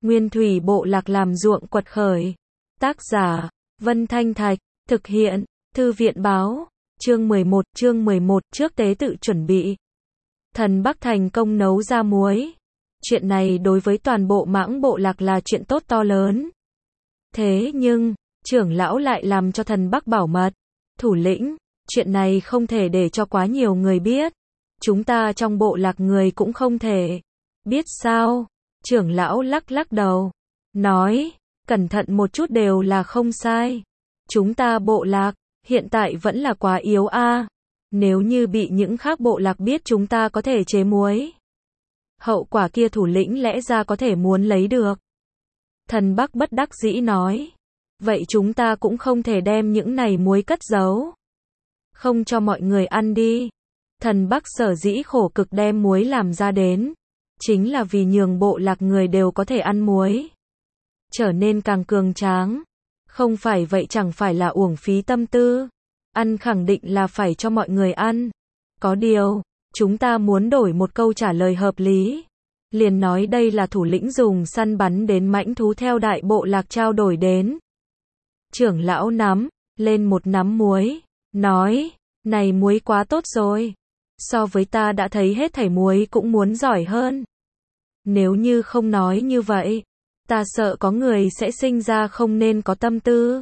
Nguyên thủy bộ lạc làm ruộng quật khởi. Tác giả, Vân Thanh Thạch, thực hiện, Thư viện báo, chương 11, trước tế tự chuẩn bị. Thần Bắc thành công nấu ra muối. Chuyện này đối với toàn bộ Mãng bộ lạc là chuyện tốt to lớn. Thế nhưng, trưởng lão lại làm cho thần Bắc bảo mật. Thủ lĩnh, chuyện này không thể để cho quá nhiều người biết. Chúng ta trong bộ lạc người cũng không thể biết sao? Trưởng lão lắc lắc đầu, nói, cẩn thận một chút đều là không sai. Chúng ta bộ lạc, hiện tại vẫn là quá yếu a. Nếu như bị những khác bộ lạc biết chúng ta có thể chế muối, hậu quả kia thủ lĩnh lẽ ra có thể muốn lấy được. Thần Bắc bất đắc dĩ nói, vậy chúng ta cũng không thể đem những này muối cất giấu, không cho mọi người ăn đi. Thần Bắc sở dĩ khổ cực đem muối làm ra đến, chính là vì nhường bộ lạc người đều có thể ăn muối, trở nên càng cường tráng. Không phải vậy chẳng phải là uổng phí tâm tư. Ăn khẳng định là phải cho mọi người ăn. Có điều, chúng ta muốn đổi một câu trả lời hợp lý. Liền nói đây là thủ lĩnh dùng săn bắn đến mãnh thú theo đại bộ lạc trao đổi đến. Trưởng lão nắm lên một nắm muối, nói, này muối quá tốt rồi. So với ta đã thấy hết thảy muối cũng muốn giỏi hơn. Nếu như không nói như vậy, ta sợ có người sẽ sinh ra không nên có tâm tư.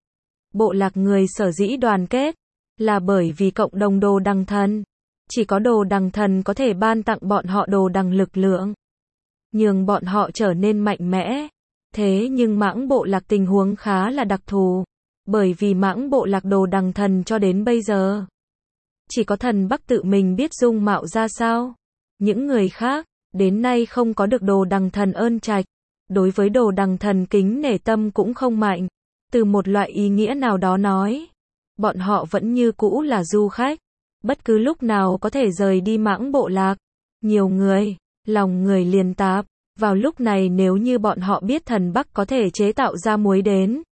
Bộ lạc người sở dĩ đoàn kết, là bởi vì cộng đồng đồ đằng thần. Chỉ có đồ đằng thần có thể ban tặng bọn họ đồ đằng lực lượng, nhường bọn họ trở nên mạnh mẽ. Thế nhưng Mãng bộ lạc tình huống khá là đặc thù, bởi vì Mãng bộ lạc đồ đằng thần cho đến bây giờ, chỉ có thần Bắc tự mình biết dung mạo ra sao. Những người khác, đến nay không có được đồ đằng thần ơn trạch. Đối với đồ đằng thần kính nể tâm cũng không mạnh. Từ một loại ý nghĩa nào đó nói, bọn họ vẫn như cũ là du khách, bất cứ lúc nào có thể rời đi Mãng bộ lạc. Nhiều người, lòng người liền tạp. Vào lúc này nếu như bọn họ biết thần Bắc có thể chế tạo ra muối đến,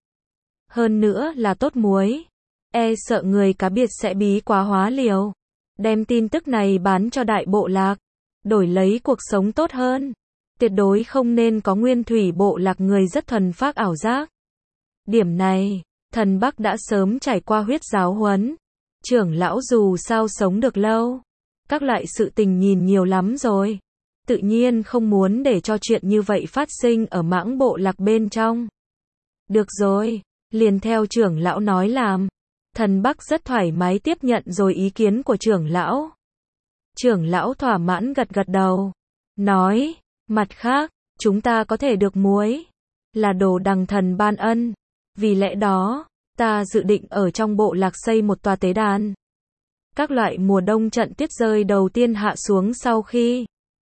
hơn nữa là tốt muối, e sợ người cá biệt sẽ bí quá hóa liều, đem tin tức này bán cho đại bộ lạc, đổi lấy cuộc sống tốt hơn. Tuyệt đối không nên có nguyên thủy bộ lạc người rất thuần phác ảo giác. Điểm này, thần Bắc đã sớm trải qua huyết giáo huấn. Trưởng lão dù sao sống được lâu, các loại sự tình nhìn nhiều lắm rồi, tự nhiên không muốn để cho chuyện như vậy phát sinh ở Mãng bộ lạc bên trong. Được rồi, liền theo trưởng lão nói làm. Thần Bắc rất thoải mái tiếp nhận rồi ý kiến của trưởng lão. Trưởng lão thỏa mãn gật gật đầu, nói, mặt khác, chúng ta có thể được muối, là đồ đằng thần ban ân. Vì lẽ đó, ta dự định ở trong bộ lạc xây một tòa tế đàn. Các loại mùa đông trận tuyết rơi đầu tiên hạ xuống sau khi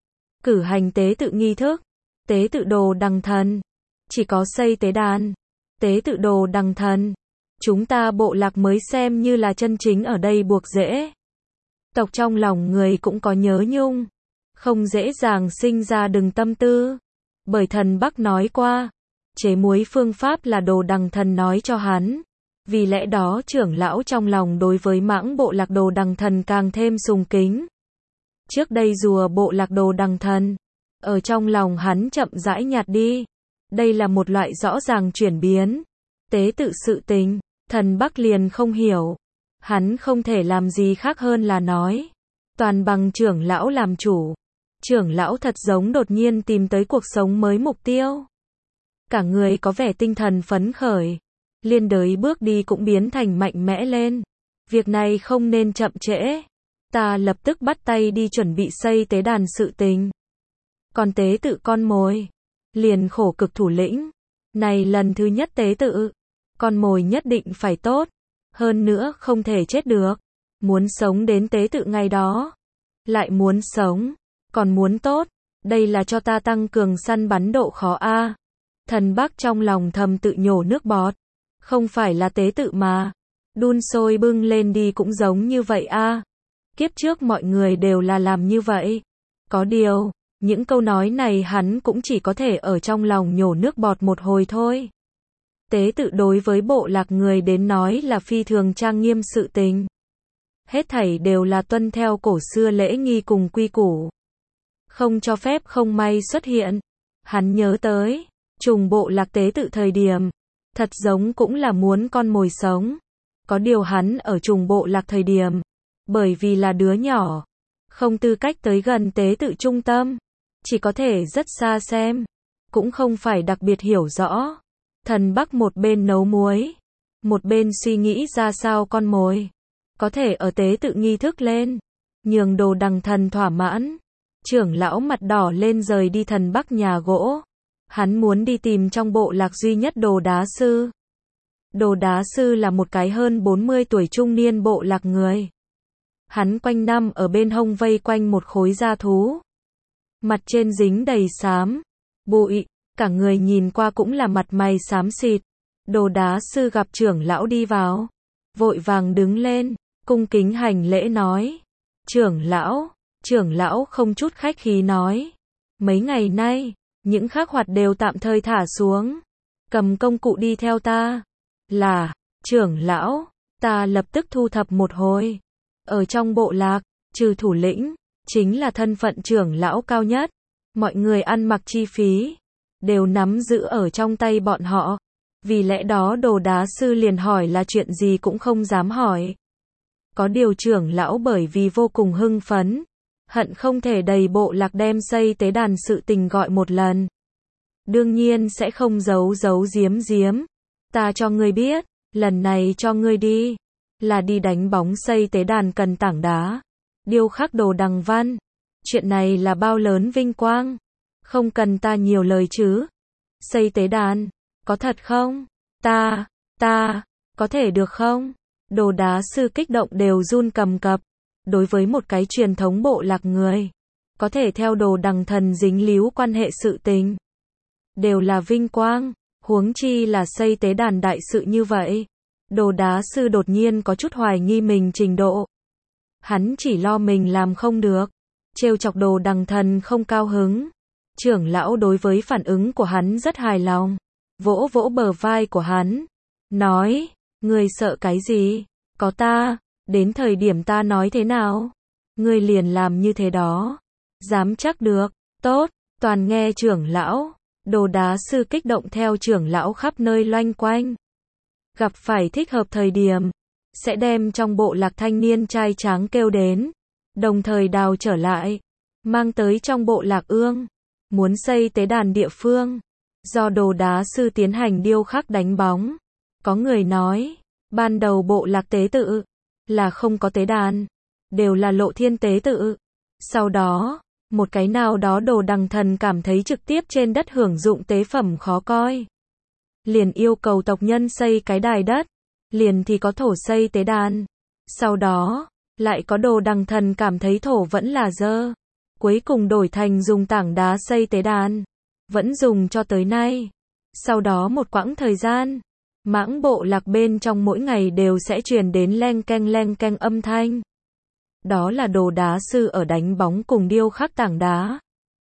cử hành tế tự nghi thức, tế tự đồ đằng thần, chỉ có xây tế đàn, tế tự đồ đằng thần, chúng ta bộ lạc mới xem như là chân chính ở đây buộc dễ. Tộc trong lòng người cũng có nhớ nhung, không dễ dàng sinh ra đừng tâm tư. Bởi thần Bắc nói qua, chế muối phương pháp là đồ đằng thần nói cho hắn. Vì lẽ đó trưởng lão trong lòng đối với Mãng bộ lạc đồ đằng thần càng thêm sùng kính. Trước đây rùa bộ lạc đồ đằng thần, ở trong lòng hắn chậm rãi nhạt đi. Đây là một loại rõ ràng chuyển biến. Tế tự sự tình, thần Bắc liền không hiểu. Hắn không thể làm gì khác hơn là nói, toàn bằng trưởng lão làm chủ. Trưởng lão thật giống đột nhiên tìm tới cuộc sống mới mục tiêu. Cả người có vẻ tinh thần phấn khởi, liên đới bước đi cũng biến thành mạnh mẽ lên. Việc này không nên chậm trễ. Ta lập tức bắt tay đi chuẩn bị xây tế đàn sự tình. Còn tế tự con mồi, liền khổ cực thủ lĩnh. Này lần thứ nhất tế tự, con mồi nhất định phải tốt. Hơn nữa không thể chết được. Muốn sống đến tế tự ngày đó. Lại muốn sống, còn muốn tốt. Đây là cho ta tăng cường săn bắn độ khó a. Thần Bắc trong lòng thầm tự nhổ nước bọt. Không phải là tế tự mà. Đun sôi bưng lên đi cũng giống như vậy a. Kiếp trước mọi người đều là làm như vậy. Có điều, những câu nói này hắn cũng chỉ có thể ở trong lòng nhổ nước bọt một hồi thôi. Tế tự đối với bộ lạc người đến nói là phi thường trang nghiêm sự tình. Hết thảy đều là tuân theo cổ xưa lễ nghi cùng quy củ. Không cho phép không may xuất hiện. Hắn nhớ tới, Trùng bộ lạc tế tự thời điểm, thật giống cũng là muốn con mồi sống. Có điều hắn ở trùng bộ lạc thời điểm, bởi vì là đứa nhỏ, không tư cách tới gần tế tự trung tâm, chỉ có thể rất xa xem, cũng không phải đặc biệt hiểu rõ. Thần Bắc một bên nấu muối, một bên suy nghĩ ra sao con mồi có thể ở tế tự nghi thức lên, nhường Đồ Đằng Thần thỏa mãn. Trưởng lão mặt đỏ lên rời đi Thần Bắc nhà gỗ. Hắn muốn đi tìm trong bộ lạc duy nhất Đồ Đá Sư. Đồ Đá Sư là một cái hơn 40 tuổi trung niên bộ lạc người. Hắn quanh năm ở bên hông vây quanh một khối da thú. Mặt trên dính đầy xám, bụi, cả người nhìn qua cũng là mặt mày xám xịt. Đồ Đá Sư gặp trưởng lão đi vào, vội vàng đứng lên, cung kính hành lễ nói. Trưởng lão không chút khách khí nói. Mấy ngày nay, những khắc hoạt đều tạm thời thả xuống. Cầm công cụ đi theo ta. Là, trưởng lão, ta lập tức thu thập một hồi. Ở trong bộ lạc, trừ thủ lĩnh, chính là thân phận trưởng lão cao nhất. Mọi người ăn mặc chi phí, đều nắm giữ ở trong tay bọn họ. Vì lẽ đó Đồ Đá Sư liền hỏi là chuyện gì cũng không dám hỏi. Có điều trưởng lão bởi vì vô cùng hưng phấn, hận không thể đầy bộ lạc đem xây tế đàn sự tình gọi một lần. Đương nhiên sẽ không giấu giếm. Ta cho ngươi biết, lần này cho ngươi đi, là đi đánh bóng xây tế đàn cần tảng đá, điêu khắc đồ đằng văn. Chuyện này là bao lớn vinh quang, không cần ta nhiều lời chứ. Xây tế đàn, có thật không? Ta, có thể được không? Đồ Đá Sư kích động đều run cầm cập. Đối với một cái truyền thống bộ lạc người, có thể theo Đồ Đằng Thần dính líu quan hệ sự tình, đều là vinh quang, huống chi là xây tế đàn đại sự như vậy. Đồ Đá Sư đột nhiên có chút hoài nghi mình trình độ. Hắn chỉ lo mình làm không được, trêu chọc Đồ Đằng Thần không cao hứng. Trưởng lão đối với phản ứng của hắn rất hài lòng, vỗ vỗ bờ vai của hắn, nói, ngươi sợ cái gì? Có ta, đến thời điểm ta nói thế nào, ngươi liền làm như thế đó. Dám chắc được. Tốt, toàn nghe trưởng lão. Đồ Đá Sư kích động theo trưởng lão khắp nơi loanh quanh. Gặp phải thích hợp thời điểm, sẽ đem trong bộ lạc thanh niên trai tráng kêu đến, đồng thời đào trở lại, mang tới trong bộ lạc ương, muốn xây tế đàn địa phương, do Đồ Đá Sư tiến hành điêu khắc đánh bóng. Có người nói, ban đầu bộ lạc tế tự là không có tế đàn, đều là lộ thiên tế tự. Sau đó, một cái nào đó Đồ Đằng Thần cảm thấy trực tiếp trên đất hưởng dụng tế phẩm khó coi, liền yêu cầu tộc nhân xây cái đài đất, liền thì có thổ xây tế đàn. Sau đó, lại có Đồ Đằng Thần cảm thấy thổ vẫn là dơ, cuối cùng đổi thành dùng tảng đá xây tế đàn, vẫn dùng cho tới nay. Sau đó một quãng thời gian, mãng bộ lạc bên trong mỗi ngày đều sẽ truyền đến leng keng âm thanh. Đó là Đồ Đá Sư ở đánh bóng cùng điêu khắc tảng đá.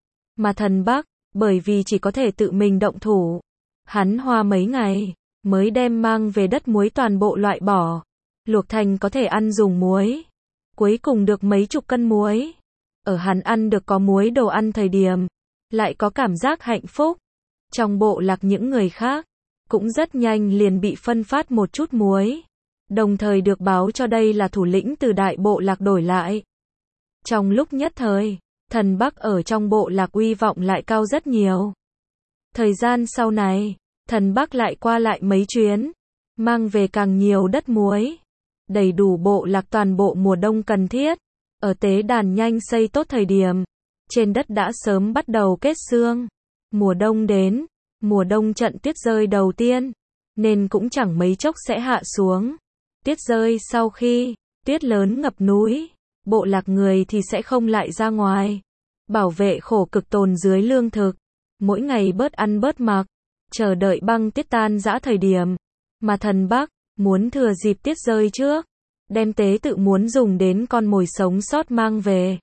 Mà Thần Bắc, bởi vì chỉ có thể tự mình động thủ, hắn hoa mấy ngày, mới đem mang về đất muối toàn bộ loại bỏ, luộc thành có thể ăn dùng muối. Cuối cùng được mấy chục cân muối. Ở hắn ăn được có muối đồ ăn thời điểm, lại có cảm giác hạnh phúc. Trong bộ lạc những người khác, cũng rất nhanh liền bị phân phát một chút muối, đồng thời được báo cho đây là thủ lĩnh từ đại bộ lạc đổi lại. Trong lúc nhất thời, Thần Bắc ở trong bộ lạc uy vọng lại cao rất nhiều. Thời gian sau này, Thần Bắc lại qua lại mấy chuyến, mang về càng nhiều đất muối, đầy đủ bộ lạc toàn bộ mùa đông cần thiết. Ở tế đàn nhanh xây tốt thời điểm, trên đất đã sớm bắt đầu kết sương. Mùa đông đến, mùa đông trận tuyết rơi đầu tiên, nên cũng chẳng mấy chốc sẽ hạ xuống. Tuyết rơi sau khi, tuyết lớn ngập núi, bộ lạc người thì sẽ không lại ra ngoài. Bảo vệ khổ cực tồn dưới lương thực, mỗi ngày bớt ăn bớt mặc, chờ đợi băng tuyết tan rã thời điểm. Mà Thần Bắc, muốn thừa dịp tuyết rơi trước, đem tế tự muốn dùng đến con mồi sống sót mang về.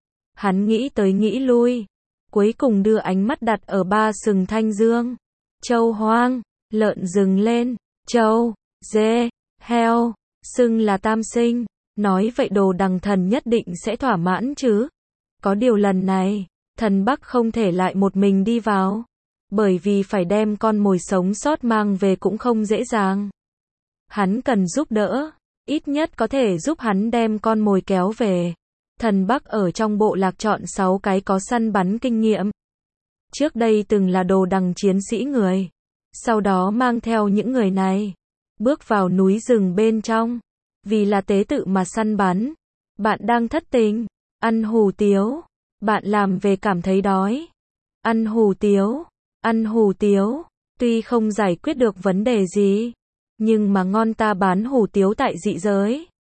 Hắn nghĩ tới nghĩ lui, cuối cùng đưa ánh mắt đặt ở 3 sừng thanh dương, trâu hoang, lợn rừng lên, trâu, dê, heo, xưng là tam sinh. Nói vậy Đồ Đằng Thần nhất định sẽ thỏa mãn chứ. Có điều lần này, Thần Bắc không thể lại một mình đi vào. Bởi vì phải đem con mồi sống sót mang về cũng không dễ dàng. Hắn cần giúp đỡ, ít nhất có thể giúp hắn đem con mồi kéo về. Thần Bắc ở trong bộ lạc chọn 6 cái có săn bắn kinh nghiệm. Trước đây từng là đồ đằng chiến sĩ người. Sau đó mang theo những người này, bước vào núi rừng bên trong. Vì là tế tự mà săn bắn. Bạn đang thất tình, ăn hủ tiếu. Bạn làm về cảm thấy đói. Ăn hủ tiếu, ăn hủ tiếu. Tuy không giải quyết được vấn đề gì, nhưng mà ngon ta bán hủ tiếu tại dị giới.